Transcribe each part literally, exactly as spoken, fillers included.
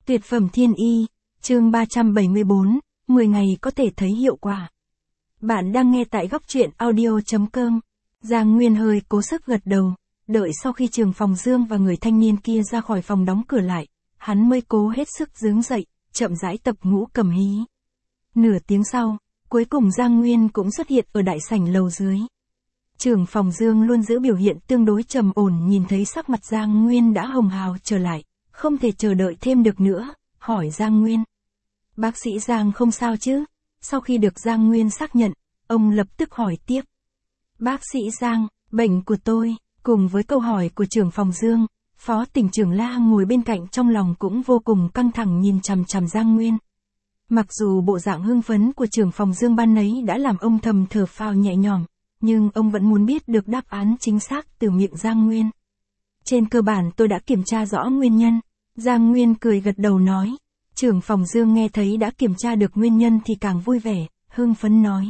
Tuyệt phẩm thiên y, chương ba trăm bảy mươi bốn, mười ngày có thể thấy hiệu quả. Bạn đang nghe tại góc truyện audio chấm com. Giang Nguyên hơi cố sức gật đầu, đợi sau khi Trường Phòng Dương và người thanh niên kia ra khỏi phòng đóng cửa lại, hắn mới cố hết sức đứng dậy, chậm rãi tập ngũ cầm hí. Nửa tiếng sau, cuối cùng Giang Nguyên cũng xuất hiện ở đại sảnh lầu dưới. Trường Phòng Dương luôn giữ biểu hiện tương đối trầm ổn, nhìn thấy sắc mặt Giang Nguyên đã hồng hào trở lại, không thể chờ đợi thêm được nữa, hỏi Giang Nguyên. Bác sĩ Giang không sao chứ? Sau khi được Giang Nguyên xác nhận, ông lập tức hỏi tiếp. Bác sĩ Giang, bệnh của tôi, cùng với câu hỏi của Trưởng Phòng Dương, Phó Tỉnh trưởng La ngồi bên cạnh trong lòng cũng vô cùng căng thẳng nhìn chằm chằm Giang Nguyên. Mặc dù bộ dạng hưng phấn của Trưởng Phòng Dương ban nấy đã làm ông thầm thở phào nhẹ nhõm, nhưng ông vẫn muốn biết được đáp án chính xác từ miệng Giang Nguyên. Trên cơ bản tôi đã kiểm tra rõ nguyên nhân. Giang Nguyên cười gật đầu nói. Trưởng Phòng Dương nghe thấy đã kiểm tra được nguyên nhân thì càng vui vẻ, hưng phấn nói.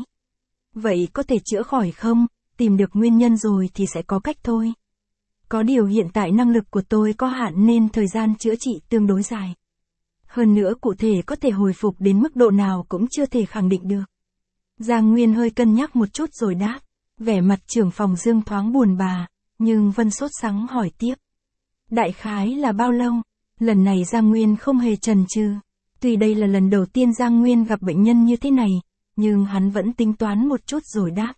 Vậy có thể chữa khỏi không? Tìm được nguyên nhân rồi thì sẽ có cách thôi. Có điều hiện tại năng lực của tôi có hạn nên thời gian chữa trị tương đối dài. Hơn nữa cụ thể có thể hồi phục đến mức độ nào cũng chưa thể khẳng định được. Giang Nguyên hơi cân nhắc một chút rồi đáp. Vẻ mặt Trưởng Phòng Dương thoáng buồn bã, nhưng vẫn sốt sắng hỏi tiếp. Đại khái là bao lâu? Lần này Giang Nguyên không hề chần chừ. Tuy đây là lần đầu tiên Giang Nguyên gặp bệnh nhân như thế này, nhưng hắn vẫn tính toán một chút rồi đáp.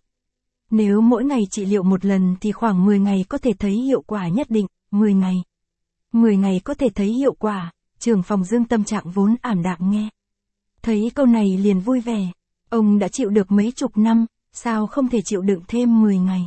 Nếu mỗi ngày trị liệu một lần thì khoảng mười ngày có thể thấy hiệu quả nhất định, mười ngày. mười ngày có thể thấy hiệu quả, Trưởng Phòng Dương tâm trạng vốn ảm đạm nghe. Thấy câu này liền vui vẻ, ông đã chịu được mấy chục năm, sao không thể chịu đựng thêm mười ngày.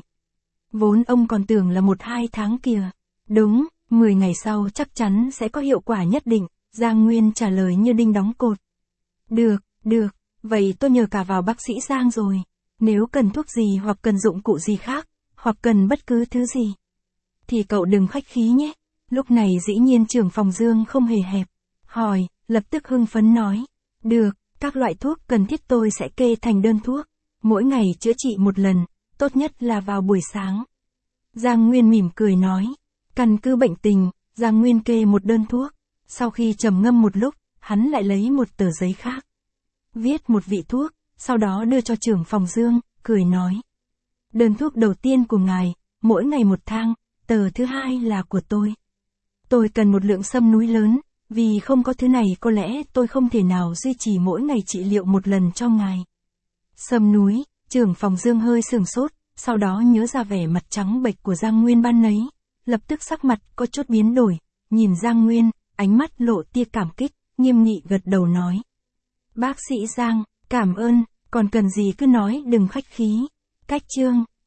Vốn ông còn tưởng là một hai tháng kìa. Đúng, mười ngày sau chắc chắn sẽ có hiệu quả nhất định, Giang Nguyên trả lời như đinh đóng cột. Được, được, vậy tôi nhờ cả vào bác sĩ Giang rồi. Nếu cần thuốc gì hoặc cần dụng cụ gì khác, hoặc cần bất cứ thứ gì, thì cậu đừng khách khí nhé. Lúc này dĩ nhiên Trưởng Phòng Dương không hề hẹp. Hỏi, lập tức hưng phấn nói. Được, các loại thuốc cần thiết tôi sẽ kê thành đơn thuốc. Mỗi ngày chữa trị một lần, tốt nhất là vào buổi sáng. Giang Nguyên mỉm cười nói. Căn cứ bệnh tình, Giang Nguyên kê một đơn thuốc. Sau khi trầm ngâm một lúc, hắn lại lấy một tờ giấy khác. Viết một vị thuốc, sau đó đưa cho Trưởng Phòng Dương, cười nói. Đơn thuốc đầu tiên của ngài, mỗi ngày một thang, tờ thứ hai là của tôi. Tôi cần một lượng sâm núi lớn, vì không có thứ này có lẽ tôi không thể nào duy trì mỗi ngày trị liệu một lần cho ngài. Sâm núi, Trưởng Phòng Dương hơi sửng sốt, sau đó nhớ ra vẻ mặt trắng bệch của Giang Nguyên ban nấy. Lập tức sắc mặt có chút biến đổi, nhìn Giang Nguyên, ánh mắt lộ tia cảm kích, nghiêm nghị gật đầu nói. Bác sĩ Giang, cảm ơn, còn cần gì cứ nói đừng khách khí. Cách chương.